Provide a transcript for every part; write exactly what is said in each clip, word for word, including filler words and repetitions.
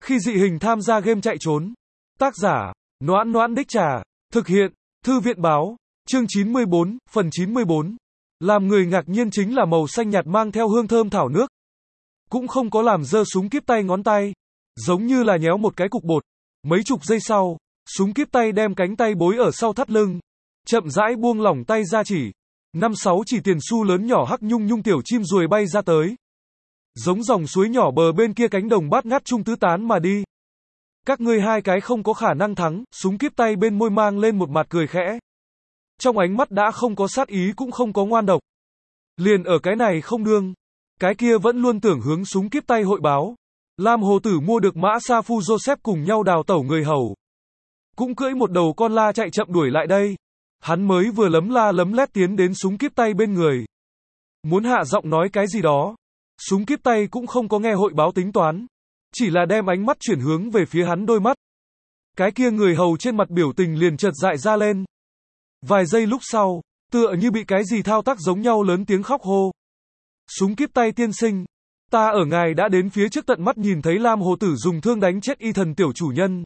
Khi dị hình tham gia game chạy trốn. Tác giả, Noãn Noãn Đích Trà. Thực hiện, Thư viện báo. Chương chín mươi bốn, phần chín mươi bốn. Làm người ngạc nhiên chính là màu xanh nhạt mang theo hương thơm thảo nước. Cũng không có làm giơ súng kíp tay ngón tay. Giống như là nhéo một cái cục bột. Mấy chục giây sau, súng kíp tay đem cánh tay bối ở sau thắt lưng. Chậm rãi buông lỏng tay ra chỉ. Năm sáu chỉ tiền xu lớn nhỏ hắc nhung nhung tiểu chim ruồi bay ra tới. Giống dòng suối nhỏ bờ bên kia cánh đồng bát ngát trung tứ tán mà đi. Các ngươi hai cái không có khả năng thắng, súng kíp tay bên môi mang lên một mặt cười khẽ. Trong ánh mắt đã không có sát ý cũng không có ngoan độc. Liền ở cái này không đương. Cái kia vẫn luôn tưởng hướng súng kíp tay hội báo. Lam Hồ Tử mua được mã Sa Phu Joseph cùng nhau đào tẩu người hầu. Cũng cưỡi một đầu con la chạy chậm đuổi lại đây. Hắn mới vừa lấm la lấm lét tiến đến súng kíp tay bên người. Muốn hạ giọng nói cái gì đó. Súng kíp tay cũng không có nghe hội báo tính toán. Chỉ là đem ánh mắt chuyển hướng về phía hắn đôi mắt. Cái kia người hầu trên mặt biểu tình liền chợt dại ra lên. Vài giây lúc sau, tựa như bị cái gì thao tác giống nhau lớn tiếng khóc hô. Súng kíp tay tiên sinh. Ta ở ngài đã đến phía trước tận mắt nhìn thấy Lam Hồ Tử dùng thương đánh chết y thần tiểu chủ nhân.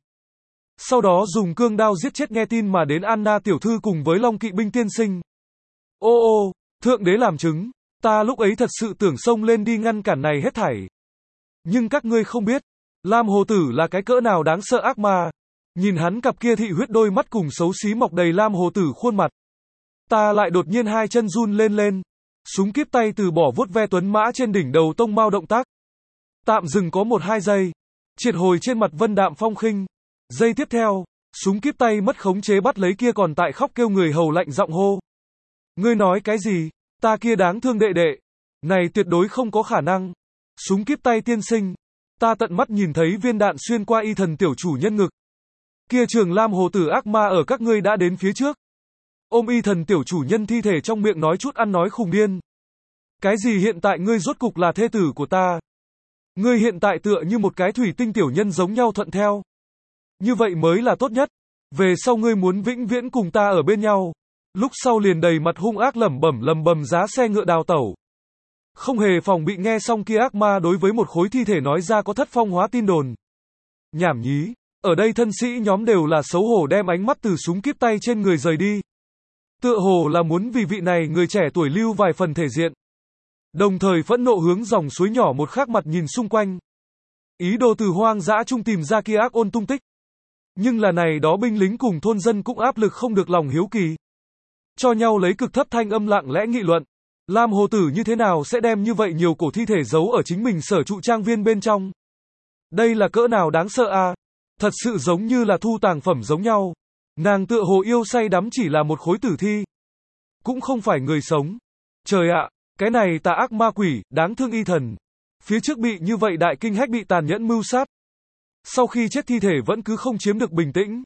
Sau đó dùng cương đao giết chết nghe tin mà đến Anna tiểu thư cùng với Long kỵ binh tiên sinh. Ô ô, thượng đế làm chứng. Ta lúc ấy thật sự tưởng xông lên đi ngăn cản này hết thảy. Nhưng các ngươi không biết, Lam Hồ Tử là cái cỡ nào đáng sợ ác ma. Nhìn hắn cặp kia thị huyết đôi mắt cùng xấu xí mọc đầy Lam Hồ Tử khuôn mặt. Ta lại đột nhiên hai chân run lên lên. Súng kíp tay từ bỏ vuốt ve tuấn mã trên đỉnh đầu tông mao động tác. Tạm dừng có một hai giây. Triệt hồi trên mặt vân đạm phong khinh. Giây tiếp theo, súng kíp tay mất khống chế bắt lấy kia còn tại khóc kêu người hầu lạnh giọng hô. Ngươi nói cái gì? Ta kia đáng thương đệ đệ. Này tuyệt đối không có khả năng. Súng kíp tay tiên sinh. Ta tận mắt nhìn thấy viên đạn xuyên qua y thần tiểu chủ nhân ngực. Kia trường Lam Hồ Tử ác ma ở các ngươi đã đến phía trước. Ôm y thần tiểu chủ nhân thi thể trong miệng nói chút ăn nói khùng điên. Cái gì hiện tại ngươi rốt cục là thê tử của ta? Ngươi hiện tại tựa như một cái thủy tinh tiểu nhân giống nhau thuận theo. Như vậy mới là tốt nhất. Về sau ngươi muốn vĩnh viễn cùng ta ở bên nhau. Lúc sau liền đầy mặt hung ác lẩm bẩm lầm bầm giá xe ngựa đào tẩu. Không hề phòng bị nghe xong kia ác ma đối với một khối thi thể nói ra có thất phong hóa tin đồn. Nhảm nhí. Ở đây thân sĩ nhóm đều là xấu hổ đem ánh mắt từ súng kíp tay trên người rời đi. Tựa hồ là muốn vì vị này người trẻ tuổi lưu vài phần thể diện. Đồng thời phẫn nộ hướng dòng suối nhỏ một khắc mặt nhìn xung quanh. Ý đồ từ hoang dã trung tìm ra kia ác ôn tung tích. Nhưng là này đó binh lính cùng thôn dân cũng áp lực không được lòng hiếu kỳ. Cho nhau lấy cực thấp thanh âm lặng lẽ nghị luận. Lam Hồ Tử như thế nào sẽ đem như vậy nhiều cổ thi thể giấu ở chính mình sở trụ trang viên bên trong. Đây là cỡ nào đáng sợ à. Thật sự giống như là thu tàng phẩm giống nhau. Nàng tựa hồ yêu say đắm chỉ là một khối tử thi. Cũng không phải người sống. Trời ạ, cái này tà ác ma quỷ, đáng thương y thần. Phía trước bị như vậy đại kinh hách bị tàn nhẫn mưu sát. Sau khi chết thi thể vẫn cứ không chiếm được bình tĩnh.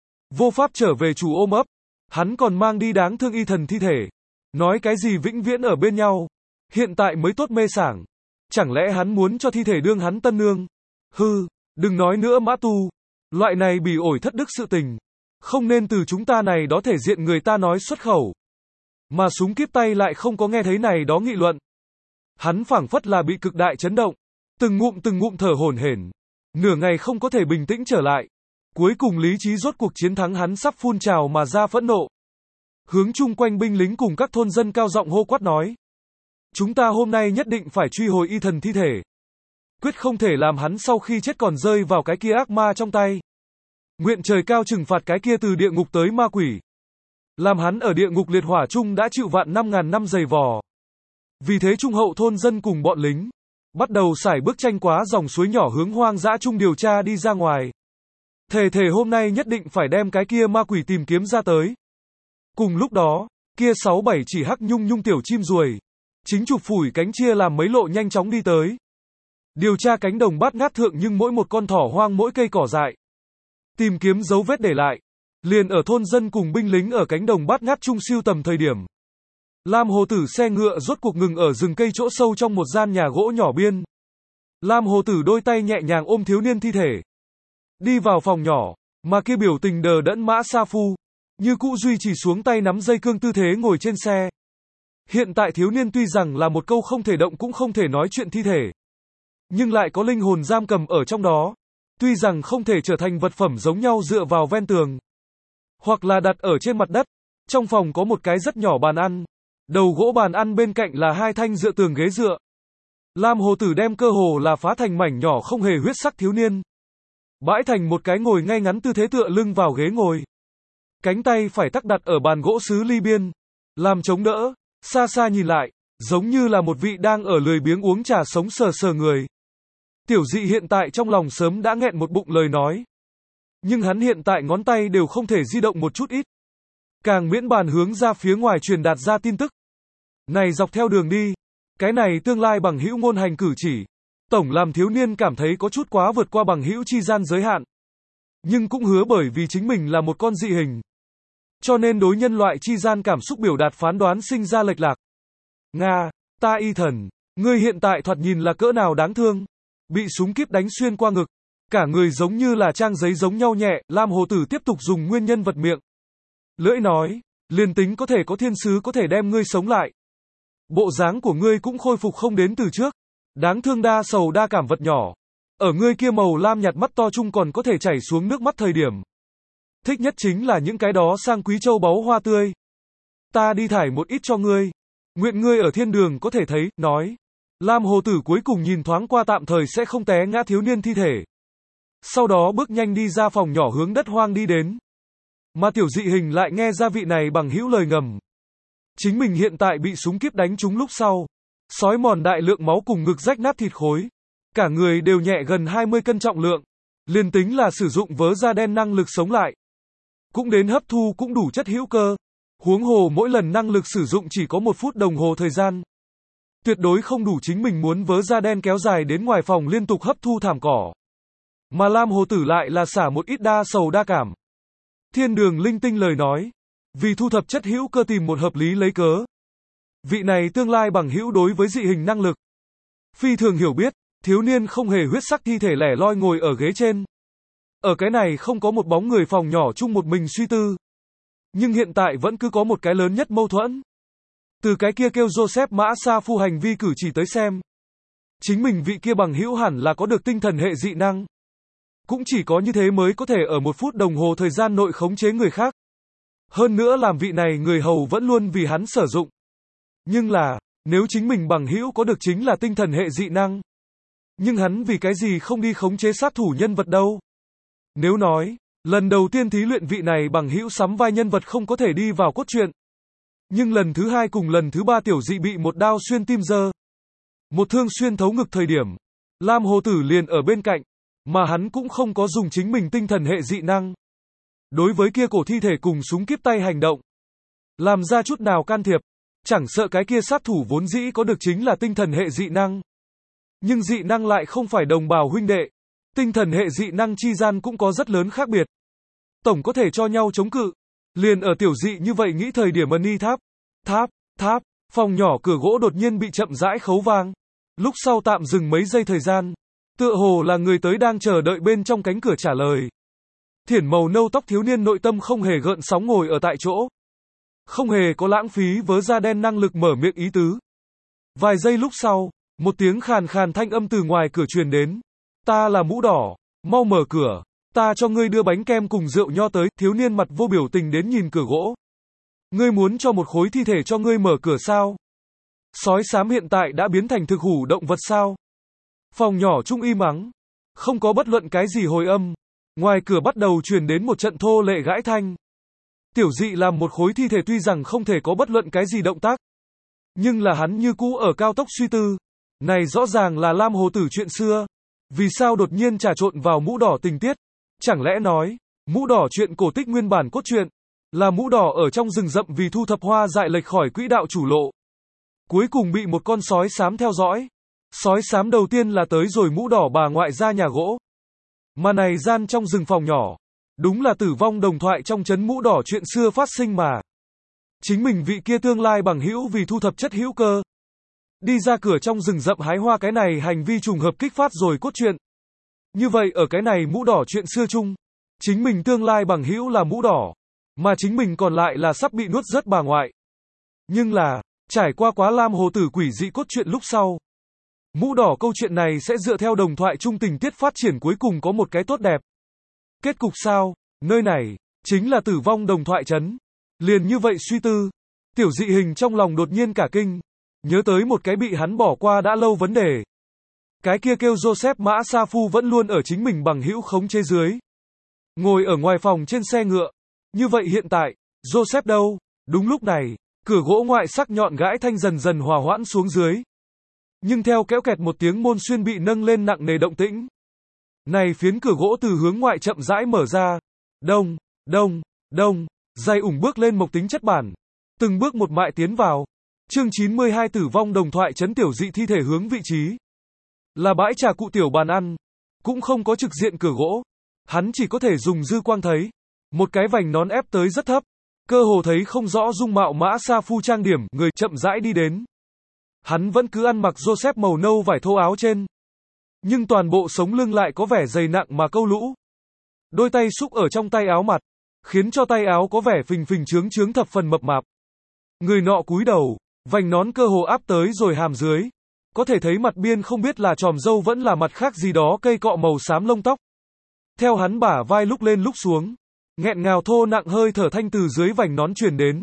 Vô pháp trở về chủ ôm ấp. Hắn còn mang đi đáng thương y thần thi thể. Nói cái gì vĩnh viễn ở bên nhau. Hiện tại mới tốt mê sảng. Chẳng lẽ hắn muốn cho thi thể đương hắn tân nương? Hư, đừng nói nữa Mã Tu. Loại này bỉ ổi thất đức sự tình. Không nên từ chúng ta này đó thể diện người ta nói xuất khẩu. Mà súng kíp tay lại không có nghe thấy này đó nghị luận. Hắn phảng phất là bị cực đại chấn động. Từng ngụm từng ngụm thở hổn hển. Nửa ngày không có thể bình tĩnh trở lại. Cuối cùng lý trí rốt cuộc chiến thắng hắn sắp phun trào mà ra phẫn nộ. Hướng chung quanh binh lính cùng các thôn dân cao giọng hô quát nói. Chúng ta hôm nay nhất định phải truy hồi y thần thi thể. Quyết không thể làm hắn sau khi chết còn rơi vào cái kia ác ma trong tay. Nguyện trời cao trừng phạt cái kia từ địa ngục tới ma quỷ. Làm hắn ở địa ngục liệt hỏa chung đã chịu vạn năm ngàn năm dày vò. Vì thế trung hậu thôn dân cùng bọn lính bắt đầu sải bước tranh quá dòng suối nhỏ hướng hoang dã chung điều tra đi ra ngoài. Thề thề hôm nay nhất định phải đem cái kia ma quỷ tìm kiếm ra tới. Cùng lúc đó, kia sáu bảy chỉ hắc nhung nhung tiểu chim ruồi, chính chụp phủi cánh chia làm mấy lộ nhanh chóng đi tới. Điều tra cánh đồng bát ngát thượng nhưng mỗi một con thỏ hoang mỗi cây cỏ dại. Tìm kiếm dấu vết để lại. Liền ở thôn dân cùng binh lính ở cánh đồng bát ngát chung siêu tầm thời điểm. Lam Hồ Tử xe ngựa rốt cuộc ngừng ở rừng cây chỗ sâu trong một gian nhà gỗ nhỏ biên. Lam Hồ Tử đôi tay nhẹ nhàng ôm thiếu niên thi thể. Đi vào phòng nhỏ, mà kia biểu tình đờ đẫn Mã Sa Phu. Như cũ duy trì xuống tay nắm dây cương tư thế ngồi trên xe. Hiện tại thiếu niên tuy rằng là một câu không thể động cũng không thể nói chuyện thi thể. Nhưng lại có linh hồn giam cầm ở trong đó. Tuy rằng không thể trở thành vật phẩm giống nhau dựa vào ven tường, hoặc là đặt ở trên mặt đất. Trong phòng có một cái rất nhỏ bàn ăn. Đầu gỗ bàn ăn bên cạnh là hai thanh dựa tường ghế dựa. Lam Hồ Tử đem cơ hồ là phá thành mảnh nhỏ không hề huyết sắc thiếu niên. Bãi thành một cái ngồi ngay ngắn tư thế tựa lưng vào ghế ngồi. Cánh tay phải tắc đặt ở bàn gỗ sứ ly biên. Làm chống đỡ, xa xa nhìn lại, giống như là một vị đang ở lười biếng uống trà sống sờ sờ người. Tiểu Dị hiện tại trong lòng sớm đã nghẹn một bụng lời nói. Nhưng hắn hiện tại ngón tay đều không thể di động một chút ít. Càng miễn bàn hướng ra phía ngoài truyền đạt ra tin tức. Này dọc theo đường đi, cái này tương lai bằng hữu ngôn hành cử chỉ, tổng làm thiếu niên cảm thấy có chút quá vượt qua bằng hữu chi gian giới hạn. Nhưng cũng hứa bởi vì chính mình là một con dị hình, cho nên đối nhân loại chi gian cảm xúc biểu đạt phán đoán sinh ra lệch lạc. Nga, ta y thần, ngươi hiện tại thoạt nhìn là cỡ nào đáng thương. Bị súng kíp đánh xuyên qua ngực, cả người giống như là trang giấy giống nhau nhẹ. Lam Hồ Tử tiếp tục dùng nguyên nhân vật miệng lưỡi nói, liền tính có thể có thiên sứ có thể đem ngươi sống lại, bộ dáng của ngươi cũng khôi phục không đến từ trước. Đáng thương đa sầu đa cảm vật nhỏ, ở ngươi kia màu lam nhạt mắt to chung còn có thể chảy xuống nước mắt thời điểm. Thích nhất chính là những cái đó sang quý châu báu hoa tươi. Ta đi thải một ít cho ngươi, nguyện ngươi ở thiên đường có thể thấy. Nói, Lam Hồ Tử cuối cùng nhìn thoáng qua tạm thời sẽ không té ngã thiếu niên thi thể. Sau đó bước nhanh đi ra phòng nhỏ hướng đất hoang đi đến. Mà tiểu dị hình lại nghe ra vị này bằng hữu lời ngầm. Chính mình hiện tại bị súng kíp đánh trúng lúc sau, xói mòn đại lượng máu cùng ngực rách nát thịt khối. Cả người đều nhẹ gần hai mươi cân trọng lượng. Liền tính là sử dụng vớ da đen năng lực sống lại, cũng đến hấp thu cũng đủ chất hữu cơ. Huống hồ mỗi lần năng lực sử dụng chỉ có một phút đồng hồ thời gian. Tuyệt đối không đủ chính mình muốn vớ da đen kéo dài đến ngoài phòng liên tục hấp thu thảm cỏ. Mà Lam Hồ Tử lại là xả một ít đa sầu đa cảm. Thiên đường linh tinh lời nói, vì thu thập chất hữu cơ tìm một hợp lý lấy cớ. Vị này tương lai bằng hữu đối với dị hình năng lực phi thường hiểu biết. Thiếu niên không hề huyết sắc thi thể lẻ loi ngồi ở ghế trên. Ở cái này không có một bóng người phòng nhỏ chung một mình suy tư. Nhưng hiện tại vẫn cứ có một cái lớn nhất mâu thuẫn. Từ cái kia kêu Joseph Mã Sa Phu hành vi cử chỉ tới xem, chính mình vị kia bằng hữu hẳn là có được tinh thần hệ dị năng. Cũng chỉ có như thế mới có thể ở một phút đồng hồ thời gian nội khống chế người khác. Hơn nữa làm vị này người hầu vẫn luôn vì hắn sử dụng. Nhưng là, nếu chính mình bằng hữu có được chính là tinh thần hệ dị năng, nhưng hắn vì cái gì không đi khống chế sát thủ nhân vật đâu? Nếu nói, lần đầu tiên thí luyện vị này bằng hữu sắm vai nhân vật không có thể đi vào cốt truyện. Nhưng lần thứ hai cùng lần thứ ba tiểu dị bị một đao xuyên tim giơ, một thương xuyên thấu ngực thời điểm, Lam Hồ Tử liền ở bên cạnh, mà hắn cũng không có dùng chính mình tinh thần hệ dị năng. Đối với kia cổ thi thể cùng súng kíp tay hành động, làm ra chút nào can thiệp, chẳng sợ cái kia sát thủ vốn dĩ có được chính là tinh thần hệ dị năng. Nhưng dị năng lại không phải đồng bào huynh đệ. Tinh thần hệ dị năng chi gian cũng có rất lớn khác biệt. Tổng có thể cho nhau chống cự. Liền ở tiểu dị như vậy nghĩ thời điểm ân y tháp. Tháp, tháp, phòng nhỏ cửa gỗ đột nhiên bị chậm rãi khấu vang. Lúc sau tạm dừng mấy giây thời gian. Tựa hồ là người tới đang chờ đợi bên trong cánh cửa trả lời. Thiển màu nâu tóc thiếu niên nội tâm không hề gợn sóng ngồi ở tại chỗ. Không hề có lãng phí vớ da đen năng lực mở miệng ý tứ. Vài giây lúc sau, một tiếng khàn khàn thanh âm từ ngoài cửa truyền đến. Ta là mũ đỏ, mau mở cửa, ta cho ngươi đưa bánh kem cùng rượu nho tới. Thiếu niên mặt vô biểu tình đến nhìn cửa gỗ. Ngươi muốn cho một khối thi thể cho ngươi mở cửa sao? Sói xám hiện tại đã biến thành thực hủ động vật sao? Phòng nhỏ trung im ắng, không có bất luận cái gì hồi âm. Ngoài cửa bắt đầu truyền đến một trận thô lệ gãi thanh. Tiểu dị làm một khối thi thể tuy rằng không thể có bất luận cái gì động tác, nhưng là hắn như cũ ở cao tốc suy tư. Này rõ ràng là Lam Hồ Tử chuyện xưa. Vì sao đột nhiên trà trộn vào mũ đỏ tình tiết? Chẳng lẽ nói, mũ đỏ chuyện cổ tích nguyên bản cốt truyện, là mũ đỏ ở trong rừng rậm vì thu thập hoa dại lệch khỏi quỹ đạo chủ lộ. Cuối cùng bị một con sói xám theo dõi. Sói xám đầu tiên là tới rồi mũ đỏ bà ngoại ra nhà gỗ. Mà này gian trong rừng phòng nhỏ. Đúng là tử vong đồng thoại trong chấn mũ đỏ chuyện xưa phát sinh mà. Chính mình vị kia tương lai bằng hữu vì thu thập chất hữu cơ. Đi ra cửa trong rừng rậm hái hoa, cái này hành vi trùng hợp kích phát rồi cốt truyện. Như vậy ở cái này mũ đỏ chuyện xưa chung, chính mình tương lai bằng hữu là mũ đỏ, mà chính mình còn lại là sắp bị nuốt rớt bà ngoại. Nhưng là, trải qua quá Lam Hồ Tử quỷ dị cốt truyện lúc sau, Mũ đỏ câu chuyện này sẽ dựa theo đồng thoại chung tình tiết phát triển cuối cùng có một cái tốt đẹp. Kết cục sao? Nơi này, chính là tử vong đồng thoại trấn. Liền như vậy suy tư. Tiểu dị hình trong lòng đột nhiên cả kinh. Nhớ tới một cái bị hắn bỏ qua đã lâu vấn đề. Cái kia kêu Joseph Mã Sa Phu vẫn luôn ở chính mình bằng hữu khống chế dưới. Ngồi ở ngoài phòng trên xe ngựa. Như vậy hiện tại, Joseph đâu? Đúng lúc này, cửa gỗ ngoại sắc nhọn gãi thanh dần dần hòa hoãn xuống dưới. Nhưng theo kéo kẹt một tiếng môn xuyên bị nâng lên nặng nề động tĩnh. Này phiến cửa gỗ từ hướng ngoại chậm rãi mở ra. Đông, đông, đông, dày ủng bước lên mộc tính chất bản. Từng bước một mại tiến vào. Chương chín mươi hai tử vong đồng thoại trấn tiểu dị thi thể hướng vị trí. Là bãi trà cụ tiểu bàn ăn. Cũng không có trực diện cửa gỗ. Hắn chỉ có thể dùng dư quang thấy. Một cái vành nón ép tới rất thấp. Cơ hồ thấy không rõ dung mạo Mã Sa Phu trang điểm, người chậm rãi đi đến. Hắn vẫn cứ ăn mặc Joseph màu nâu vải thô áo trên. Nhưng toàn bộ sống lưng lại có vẻ dày nặng mà câu lũ. Đôi tay xúc ở trong tay áo mặt. Khiến cho tay áo có vẻ phình phình trướng trướng thập phần mập mạp. Người nọ cúi đầu. Vành nón cơ hồ áp tới rồi hàm dưới. Có thể thấy mặt biên không biết là tròm râu vẫn là mặt khác gì đó cây cọ màu xám lông tóc. Theo hắn bả vai lúc lên lúc xuống. Nghẹn ngào thô nặng hơi thở thanh từ dưới vành nón truyền đến.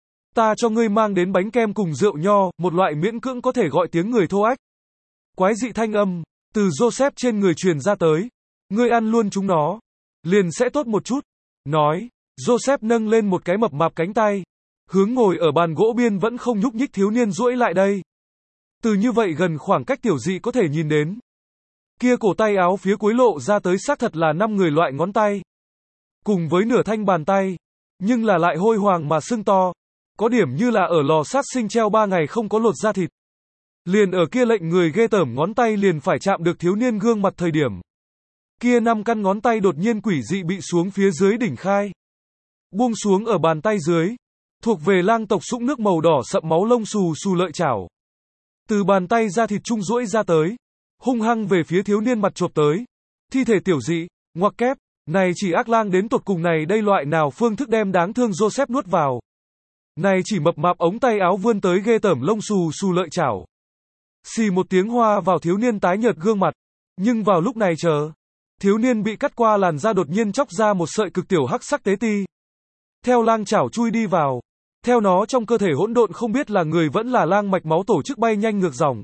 Ta cho ngươi mang đến bánh kem cùng rượu nho, một loại miễn cưỡng có thể gọi tiếng người thô ách. Quái dị thanh âm, từ Joseph trên người truyền ra tới. Ngươi ăn luôn chúng nó. Liền sẽ tốt một chút. Nói, Joseph nâng lên một cái mập mạp cánh tay. Hướng ngồi ở bàn gỗ biên vẫn không nhúc nhích thiếu niên duỗi lại đây. Từ như vậy gần khoảng cách tiểu dị có thể nhìn đến. Kia cổ tay áo phía cuối lộ ra tới xác thật là năm người loại ngón tay. Cùng với nửa thanh bàn tay. Nhưng là lại hôi hoàng mà sưng to. Có điểm như là ở lò sát sinh treo ba ngày không có lột da thịt. Liền ở kia lệnh người ghê tởm ngón tay liền phải chạm được thiếu niên gương mặt thời điểm. Kia năm căn ngón tay đột nhiên quỷ dị bị xuống phía dưới đỉnh khai. Buông xuống ở bàn tay dưới. Thuộc về lang tộc sũng nước màu đỏ sậm máu lông xù xù lợi chảo. Từ bàn tay da thịt trung duỗi ra tới. Hung hăng về phía thiếu niên mặt chộp tới. Thi thể tiểu dị, ngoặc kép. Này chỉ ác lang đến tột cùng này đây loại nào phương thức đem đáng thương Joseph nuốt vào. Này chỉ mập mạp ống tay áo vươn tới ghê tởm lông xù xù lợi chảo. Xì một tiếng hoa vào thiếu niên tái nhợt gương mặt. Nhưng vào lúc này chờ. Thiếu niên bị cắt qua làn da đột nhiên chóc ra một sợi cực tiểu hắc sắc tế ti. Theo lang chảo chui đi vào. Theo nó trong cơ thể hỗn độn không biết là người vẫn là lang mạch máu tổ chức bay nhanh ngược dòng.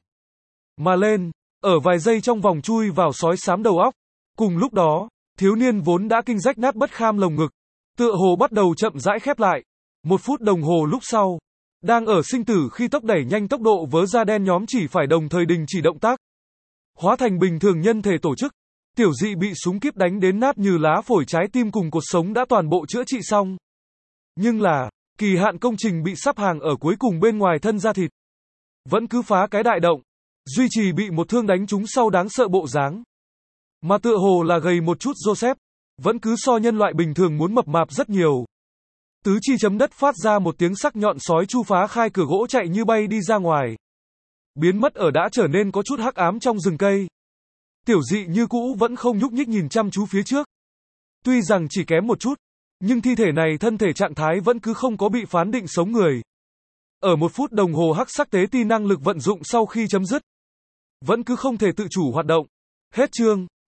Mà lên, ở vài giây trong vòng chui vào sói xám đầu óc. Cùng lúc đó, thiếu niên vốn đã kinh rách nát bất kham lồng ngực. Tựa hồ bắt đầu chậm rãi khép lại. Một phút đồng hồ lúc sau. Đang ở sinh tử khi tốc đẩy nhanh tốc độ vớ da đen nhóm chỉ phải đồng thời đình chỉ động tác. Hóa thành bình thường nhân thể tổ chức. Tiểu dị bị súng kíp đánh đến nát như lá phổi trái tim cùng cột sống đã toàn bộ chữa trị xong. Nhưng là, kỳ hạn công trình bị sắp hàng ở cuối cùng bên ngoài thân da thịt. Vẫn cứ phá cái đại động. Duy trì bị một thương đánh trúng sau đáng sợ bộ dáng. Mà tựa hồ là gầy một chút Joseph. Vẫn cứ so nhân loại bình thường muốn mập mạp rất nhiều. Tứ chi chấm đất phát ra một tiếng sắc nhọn sói chu phá khai cửa gỗ chạy như bay đi ra ngoài. Biến mất ở đã trở nên có chút hắc ám trong rừng cây. Tiểu dị như cũ vẫn không nhúc nhích nhìn chăm chú phía trước. Tuy rằng chỉ kém một chút. Nhưng thi thể này thân thể trạng thái vẫn cứ không có bị phán định sống người. Ở một phút đồng hồ hắc sắc tế ti năng lực vận dụng sau khi chấm dứt. Vẫn cứ không thể tự chủ hoạt động. Hết chương.